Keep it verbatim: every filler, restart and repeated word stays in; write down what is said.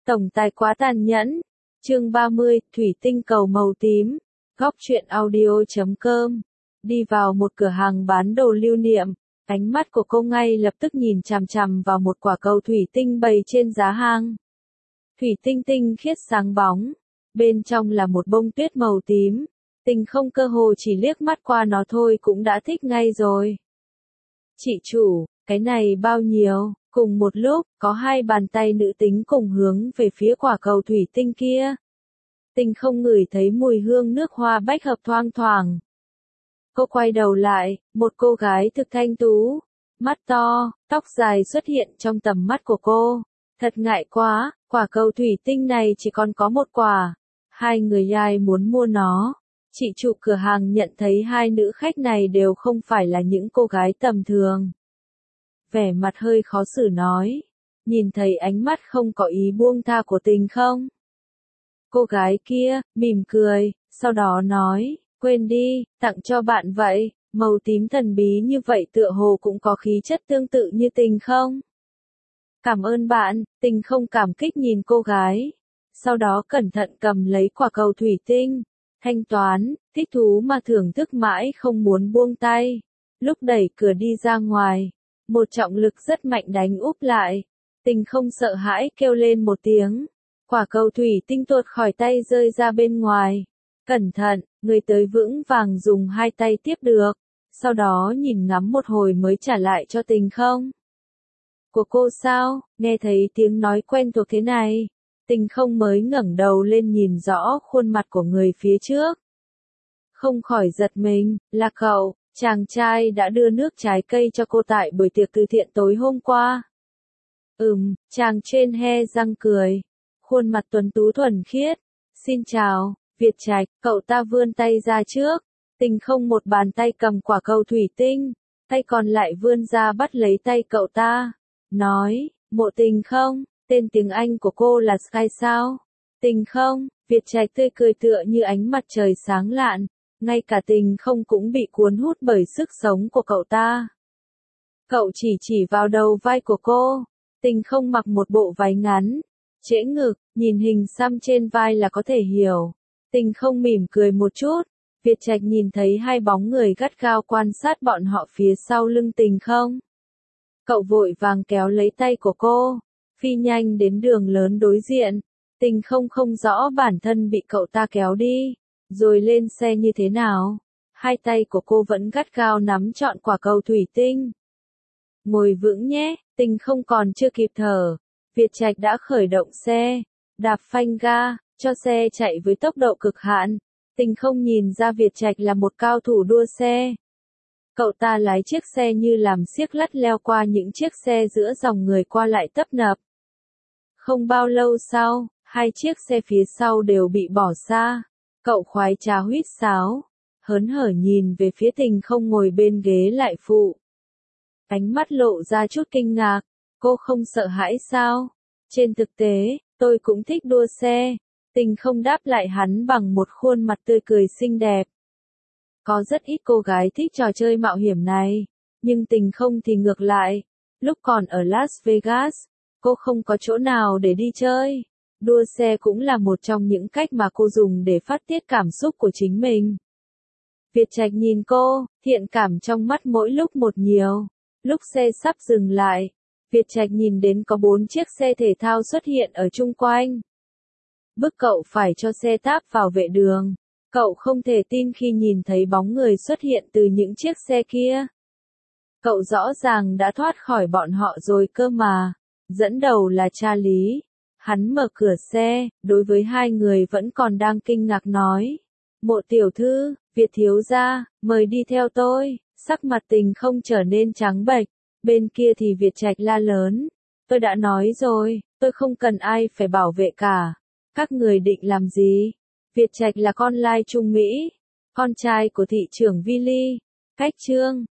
Tổng tài quá tàn nhẫn. Chương ba mươi, Thủy tinh cầu màu tím. Góc truyện audio chấm com. Đi vào một cửa hàng bán đồ lưu niệm, ánh mắt của cô ngay lập tức nhìn chằm chằm vào một quả cầu thủy tinh bày trên giá hang. Thủy tinh tinh khiết sáng bóng, bên trong là một bông tuyết màu tím. Tình không cơ hồ chỉ liếc mắt qua nó thôi cũng đã thích ngay rồi. Chị chủ, cái này bao nhiêu? Cùng một lúc, có hai bàn tay nữ tính cùng hướng về phía quả cầu thủy tinh kia. Tình không ngửi thấy mùi hương nước hoa bách hợp thoang thoảng. Cô quay đầu lại, một cô gái thực thanh tú, mắt to, tóc dài xuất hiện trong tầm mắt của cô. Thật ngại quá, quả cầu thủy tinh này chỉ còn có một quả. Hai người ai muốn mua nó. Chị chủ cửa hàng nhận thấy hai nữ khách này đều không phải là những cô gái tầm thường. Vẻ mặt hơi khó xử nói. Nhìn thấy ánh mắt không có ý buông tha của Tình không? Cô gái kia, mỉm cười, sau đó nói, quên đi, tặng cho bạn vậy, màu tím thần bí như vậy tựa hồ cũng có khí chất tương tự như Tình không? Cảm ơn bạn, Tình không cảm kích nhìn cô gái. Sau đó cẩn thận cầm lấy quả cầu thủy tinh, thanh toán, thích thú mà thưởng thức mãi không muốn buông tay. Lúc đẩy cửa đi ra ngoài, một trọng lực rất mạnh đánh úp lại. Tình không sợ hãi kêu lên một tiếng. Quả cầu thủy tinh tuột khỏi tay rơi ra bên ngoài. Cẩn thận, người tới vững vàng dùng hai tay tiếp được. Sau đó nhìn ngắm một hồi mới trả lại cho Tình không. Của cô sao? Nghe thấy tiếng nói quen thuộc thế này. Tình không mới ngẩng đầu lên nhìn rõ khuôn mặt của người phía trước. Không khỏi giật mình, là cậu, chàng trai đã đưa nước trái cây cho cô tại buổi tiệc từ thiện tối hôm qua. Ừm, chàng trên he răng cười. Khuôn mặt tuấn tú thuần khiết. Xin chào, Việt Trạch, cậu ta vươn tay ra trước. Tình không một bàn tay cầm quả cầu thủy tinh, tay còn lại vươn ra bắt lấy tay cậu ta. Nói, Mộ Tình không, tên tiếng Anh của cô là Sky sao? Tình không, Việt Trạch tươi cười tựa như ánh mặt trời sáng lạn. Ngay cả Tình không cũng bị cuốn hút bởi sức sống của cậu ta. Cậu chỉ chỉ vào đầu vai của cô. Tình không mặc một bộ váy ngắn, trễ ngực, nhìn hình xăm trên vai là có thể hiểu. Tình không mỉm cười một chút. Việt Trạch nhìn thấy hai bóng người gắt gao quan sát bọn họ phía sau lưng Tình không. Cậu vội vàng kéo lấy tay của cô, phi nhanh đến đường lớn đối diện. Tình không không rõ bản thân bị cậu ta kéo đi, rồi lên xe như thế nào. Hai tay của cô vẫn gắt gao nắm trọn quả cầu thủy tinh. Ngồi vững nhé, Tình không còn chưa kịp thở. Việt Trạch đã khởi động xe, đạp phanh ga, cho xe chạy với tốc độ cực hạn. Tình không nhìn ra Việt Trạch là một cao thủ đua xe. Cậu ta lái chiếc xe như làm xiếc lắt leo qua những chiếc xe giữa dòng người qua lại tấp nập. Không bao lâu sau, hai chiếc xe phía sau đều bị bỏ xa. Cậu khoái trá huýt sáo, hớn hở nhìn về phía Tình không ngồi bên ghế lại phụ. Ánh mắt lộ ra chút kinh ngạc, cô không sợ hãi sao? Trên thực tế, tôi cũng thích đua xe. Tình không đáp lại hắn bằng một khuôn mặt tươi cười xinh đẹp. Có rất ít cô gái thích trò chơi mạo hiểm này, nhưng Tình không thì ngược lại. Lúc còn ở Las Vegas, cô không có chỗ nào để đi chơi. Đua xe cũng là một trong những cách mà cô dùng để phát tiết cảm xúc của chính mình. Việt Trạch nhìn cô, thiện cảm trong mắt mỗi lúc một nhiều. Lúc xe sắp dừng lại, Việt Trạch nhìn đến có bốn chiếc xe thể thao xuất hiện ở chung quanh. Bức cậu phải cho xe táp vào vệ đường. Cậu không thể tin khi nhìn thấy bóng người xuất hiện từ những chiếc xe kia. Cậu rõ ràng đã thoát khỏi bọn họ rồi cơ mà. Dẫn đầu là Charlie. Hắn mở cửa xe, đối với hai người vẫn còn đang kinh ngạc nói. Mộ tiểu thư, Việt thiếu gia, mời đi theo tôi. Sắc mặt Tình không trở nên trắng bệch. Bên kia thì Việt Trạch la lớn. Tôi đã nói rồi, tôi không cần ai phải bảo vệ cả. Các người định làm gì? Việt Trạch là con lai Trung Mỹ, con trai của thị trưởng Willy. Cách chương